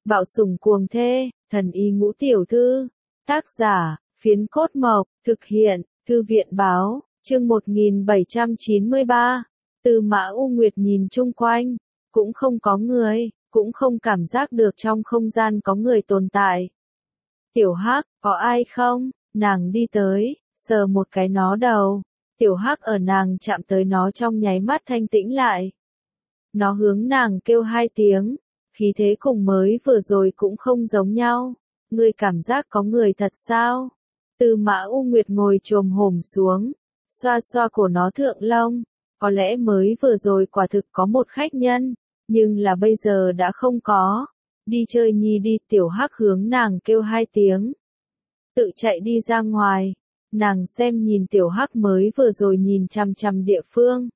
Bạo sủng cuồng thê, thần y ngũ tiểu thư. Tác giả, Phiến Cốt Mộc, thực hiện, Thư viện báo, chương 1793. Tư Mã U Nguyệt nhìn chung quanh, cũng không có người, cũng không cảm giác được trong không gian có người tồn tại. Tiểu Hắc, có ai không? Nàng đi tới, sờ một cái nó đầu. Tiểu Hắc ở nàng chạm tới nó trong nháy mắt thanh tĩnh lại. Nó hướng nàng kêu 2 tiếng, khí thế cùng mới vừa rồi cũng không giống nhau. Ngươi cảm giác có người thật sao? Tư Mã U Nguyệt ngồi chồm hổm xuống, xoa xoa cổ nó thượng lông. Có lẽ mới vừa rồi quả thực có một khách nhân, nhưng là bây giờ đã không có. Đi chơi nhi đi. Tiểu Hắc hướng nàng kêu 2 tiếng. Tự chạy đi ra ngoài. Nàng xem nhìn Tiểu Hắc mới vừa rồi nhìn chằm chằm địa phương.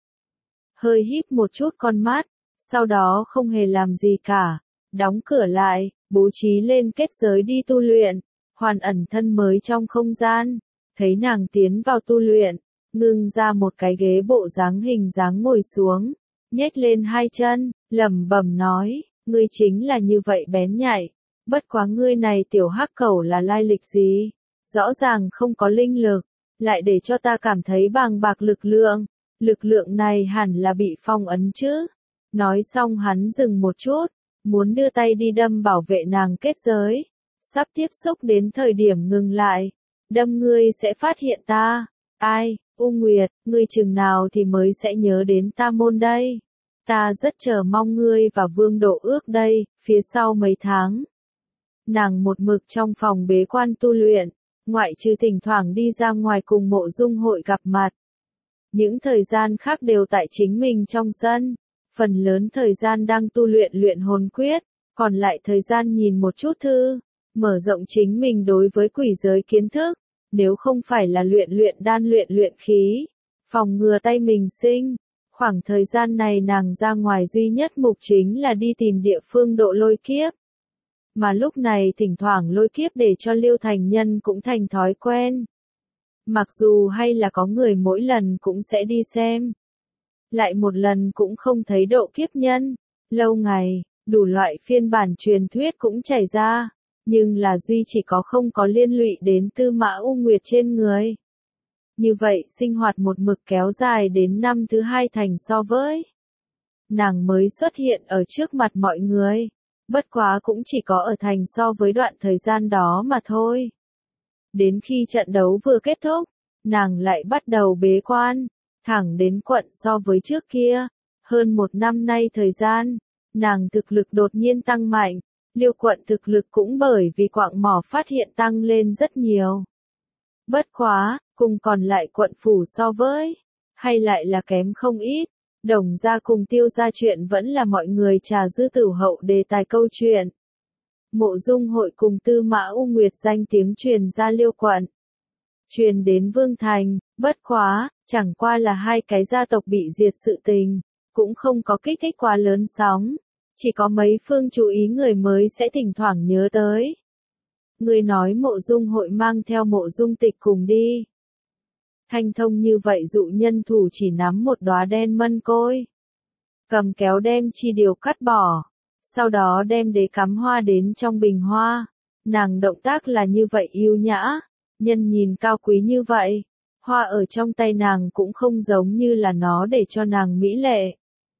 Hơi híp một chút con mắt, sau đó không hề làm gì cả. Đóng cửa lại, bố trí lên kết giới đi tu luyện. Hoàn ẩn thân mới trong không gian. Thấy nàng tiến vào tu luyện, ngưng ra một cái ghế bộ dáng hình dáng ngồi xuống. Nhếch lên 2 chân, lẩm bẩm nói, ngươi chính là như vậy bén nhạy. Bất quá ngươi này tiểu hắc cẩu là lai lịch gì? Rõ ràng không có linh lực, lại để cho ta cảm thấy bàng bạc lực lượng. Lực lượng này hẳn là bị phong ấn chứ. Nói xong hắn dừng một chút, muốn đưa tay đi đâm bảo vệ nàng kết giới. Sắp tiếp xúc đến thời điểm ngừng lại. Đâm ngươi sẽ phát hiện ta. Ai, U Nguyệt, ngươi chừng nào thì mới sẽ nhớ đến ta môn đây. Ta rất chờ mong ngươi và Vương Độ ước đây, phía sau mấy tháng. Nàng một mực trong phòng bế quan tu luyện, ngoại trừ thỉnh thoảng đi ra ngoài cùng Mộ Dung Hội gặp mặt. Những thời gian khác đều tại chính mình trong sân, phần lớn thời gian đang tu luyện luyện hồn quyết, còn lại thời gian nhìn một chút thư, mở rộng chính mình đối với quỷ giới kiến thức, nếu không phải là luyện đan luyện khí, phòng ngừa tay mình sinh. Khoảng thời gian này nàng ra ngoài duy nhất mục chính là đi tìm địa phương độ lôi kiếp. Mà lúc này thỉnh thoảng lôi kiếp để cho Liêu Thành Nhân cũng thành thói quen. Mặc dù hay là có người mỗi lần cũng sẽ đi xem. Lại một lần cũng không thấy độ kiếp nhân. Lâu ngày, đủ loại phiên bản truyền thuyết cũng chảy ra. Nhưng là duy chỉ có không có liên lụy đến Tư Mã U Nguyệt trên người. Như vậy sinh hoạt một mực kéo dài đến năm thứ 2 thành so với. Nàng mới xuất hiện ở trước mặt mọi người. Bất quá cũng chỉ có ở thành so với đoạn thời gian đó mà thôi. Đến khi trận đấu vừa kết thúc, nàng lại bắt đầu bế quan, thẳng đến quận so với trước kia. Hơn 1 năm nay thời gian, nàng thực lực đột nhiên tăng mạnh, Liêu quận thực lực cũng bởi vì quạng mỏ phát hiện tăng lên rất nhiều. Bất quá, cùng còn lại quận phủ so với, hay lại là kém không ít. Đồng gia cùng Tiêu gia chuyện vẫn là mọi người trà dư tử hậu đề tài câu chuyện. Mộ Dung Hội cùng Tư Mã U Nguyệt danh tiếng truyền ra Liêu quận. Truyền đến Vương Thành, bất quá, chẳng qua là 2 cái gia tộc bị diệt sự tình, cũng không có kích thích quá lớn sóng. Chỉ có mấy phương chú ý người mới sẽ thỉnh thoảng nhớ tới. Người nói Mộ Dung Hội mang theo Mộ Dung Tịch cùng đi. Thanh thông như vậy dụ nhân thủ chỉ nắm một đóa đen mân côi. Cầm kéo đem chi điều cắt bỏ. Sau đó đem đế cắm hoa đến trong bình hoa. Nàng động tác là như vậy yêu nhã. Nhân nhìn cao quý như vậy. Hoa ở trong tay nàng cũng không giống như là nó để cho nàng mỹ lệ.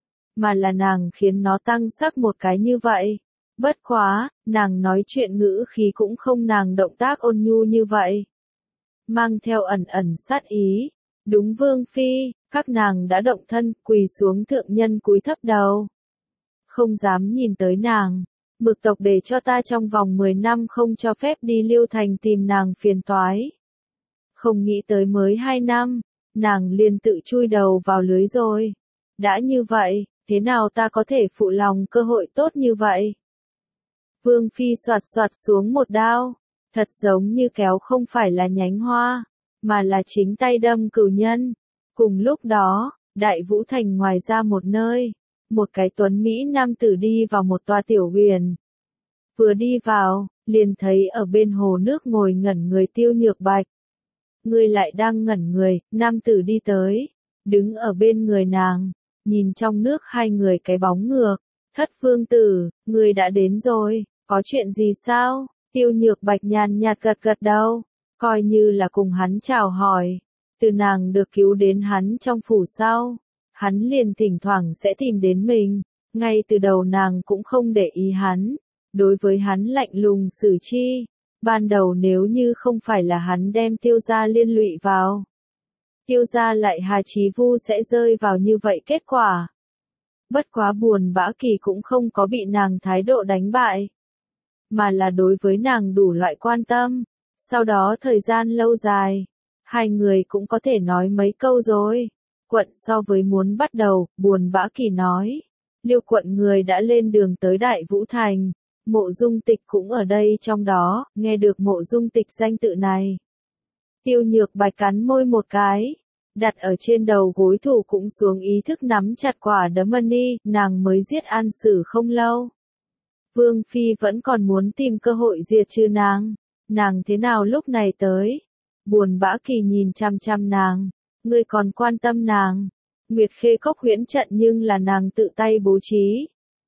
Mà là nàng khiến nó tăng sắc một cái như vậy. Bất quá, nàng nói chuyện ngữ khí cũng không nàng động tác ôn nhu như vậy. Mang theo ẩn ẩn sát ý. Đúng Vương Phi, các nàng đã động thân, quỳ xuống thượng nhân cúi thấp đầu. Không dám nhìn tới nàng. Mực tộc để cho ta trong vòng 10 năm không cho phép đi Liêu Thành tìm nàng phiền toái. Không nghĩ tới mới 2 năm, nàng liền tự chui đầu vào lưới rồi. Đã như vậy, thế nào ta có thể phụ lòng cơ hội tốt như vậy? Vương Phi soạt soạt xuống một đao, thật giống như kéo không phải là nhánh hoa, mà là chính tay đâm cửu nhân. Cùng lúc đó, Đại Vũ Thành ngoài ra một nơi, một cái tuấn Mỹ nam tử đi vào một tòa tiểu huyền. Vừa đi vào, liền thấy ở bên hồ nước ngồi ngẩn người Tiêu Nhược Bạch. Người lại đang ngẩn người, nam tử đi tới, đứng ở bên người nàng, nhìn trong nước 2 người cái bóng ngược. Thất vương tử, người đã đến rồi, Có chuyện gì sao? Tiêu Nhược Bạch nhàn nhạt gật gật đầu, coi như là cùng hắn chào hỏi. Từ nàng được cứu đến hắn trong phủ sau, hắn liền thỉnh thoảng sẽ tìm đến mình, ngay từ đầu nàng cũng không để ý hắn, đối với hắn lạnh lùng xử chi. Ban đầu nếu như không phải là hắn đem Tiêu gia liên lụy vào, Tiêu gia lại Hà Chí Vu sẽ rơi vào như vậy kết quả. Bất quá Buồn Bã Kỳ cũng không có bị nàng thái độ đánh bại, mà là đối với nàng đủ loại quan tâm. Sau đó thời gian lâu dài, hai người cũng có thể nói mấy câu rồi. Quận so với muốn bắt đầu, Buồn Bã Kỳ nói, Liêu quận người đã lên đường tới Đại Vũ Thành, Mộ Dung Tịch cũng ở đây trong đó. Nghe được Mộ Dung Tịch danh tự này, Tiêu Nhược Bạch cắn môi một cái, đặt ở trên đầu gối thủ cũng xuống ý thức nắm chặt quả đấm money. Nàng mới giết An Sử không lâu, Vương Phi vẫn còn muốn tìm cơ hội diệt trừ nàng thế nào lúc này tới? Buồn Bã Kỳ nhìn chăm chăm nàng, ngươi còn quan tâm nàng? Nguyệt Khê Cốc huyễn trận nhưng là nàng tự tay bố trí,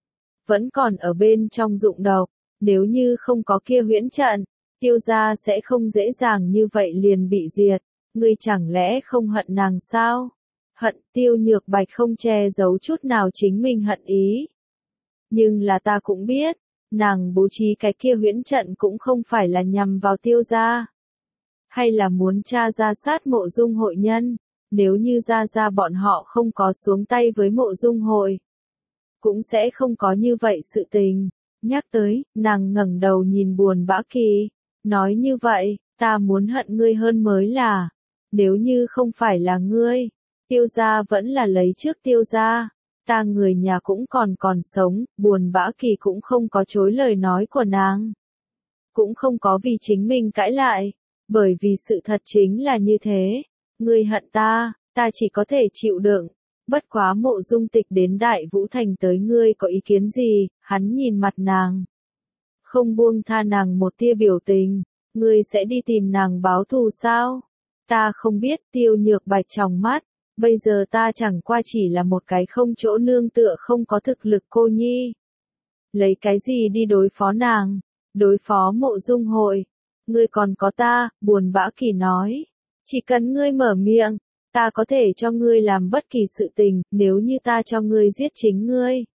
vẫn còn ở bên trong dụng độc, nếu như không có kia huyễn trận, Tiêu gia sẽ không dễ dàng như vậy liền bị diệt. Ngươi chẳng lẽ không hận nàng sao? Hận. Tiêu Nhược Bạch không che giấu chút nào chính mình hận ý. Nhưng là ta cũng biết, nàng bố trí cái kia huyễn trận cũng không phải là nhằm vào Tiêu gia, hay là muốn tra ra sát Mộ Dung hội nhân. Nếu như ra bọn họ không có xuống tay với Mộ Dung hội, cũng sẽ không có như vậy sự tình. Nhắc tới, nàng ngẩng đầu nhìn Buồn Bã Kỳ, nói như vậy, ta muốn hận ngươi hơn mới là. Nếu như không phải là ngươi, Tiêu gia vẫn là lấy trước Tiêu gia, ta người nhà cũng còn sống. Buồn Bã Kỳ cũng không có chối lời nói của nàng, cũng không có vì chính mình cãi lại, bởi vì sự thật chính là như thế. Ngươi hận ta, ta chỉ có thể chịu đựng. Bất quá Mộ Dung Tịch đến Đại Vũ Thành tới, ngươi có ý kiến gì? Hắn nhìn mặt nàng, không buông tha nàng một tia biểu tình. Ngươi sẽ đi tìm nàng báo thù sao? Ta không biết. Tiêu Nhược Bạch tròng mắt, bây giờ ta chẳng qua chỉ là một cái không chỗ nương tựa không có thực lực cô nhi. Lấy cái gì đi đối phó nàng? Đối phó Mộ Dung hội? Ngươi còn có ta. Buồn Bã Kỳ nói, chỉ cần ngươi mở miệng, ta có thể cho ngươi làm bất kỳ sự tình. Nếu như ta cho ngươi giết chính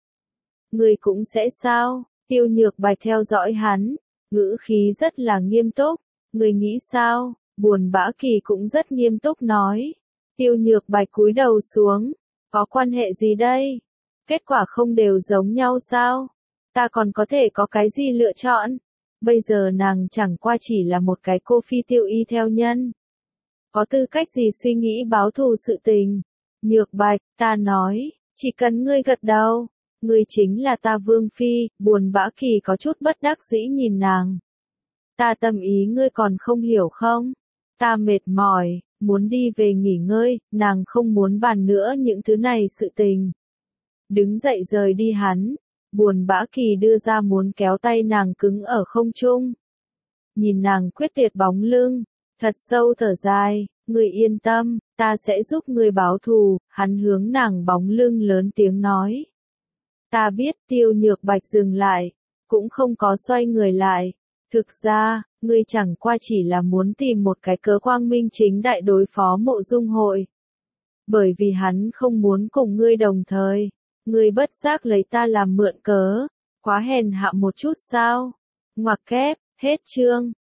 ngươi cũng sẽ sao? Tiêu Nhược Bạch theo dõi hắn, ngữ khí rất là nghiêm túc. Ngươi nghĩ sao? Buồn Bã Kỳ cũng rất nghiêm túc nói. Tiêu Nhược Bạch cúi đầu xuống, có quan hệ gì đây? Kết quả không đều giống nhau sao? Ta còn có thể có cái gì lựa chọn? Bây giờ nàng chẳng qua chỉ là một cái cô phi tiêu y theo nhân, có tư cách gì suy nghĩ báo thù sự tình? Nhược Bạch, ta nói, chỉ cần ngươi gật đầu, ngươi chính là ta Vương Phi. Buồn Bã Kỳ có chút bất đắc dĩ nhìn nàng. Ta tâm ý ngươi còn không hiểu không? Ta mệt mỏi, muốn đi về nghỉ ngơi. Nàng không muốn bàn nữa những thứ này sự tình, đứng dậy rời đi. Hắn, Buồn Bã Kỳ đưa ra muốn kéo tay nàng cứng ở không trung, nhìn nàng quyết tuyệt bóng lưng, thật sâu thở dài. Ngươi yên tâm, ta sẽ giúp ngươi báo thù. Hắn hướng nàng bóng lưng lớn tiếng nói. Ta biết. Tiêu Nhược Bạch dừng lại, cũng không có xoay người lại. Thực ra, ngươi chẳng qua chỉ là muốn tìm một cái cớ quang minh chính đại đối phó Mộ Dung hội, bởi vì hắn không muốn cùng ngươi đồng thời. Ngươi bất giác lấy ta làm mượn cớ, quá hèn hạ một chút sao? Ngoặc kép, hết chương.